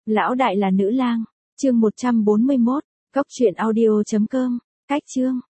Lão đại là nữ lang, chương 141, cóc truyện audio.com, cách chương.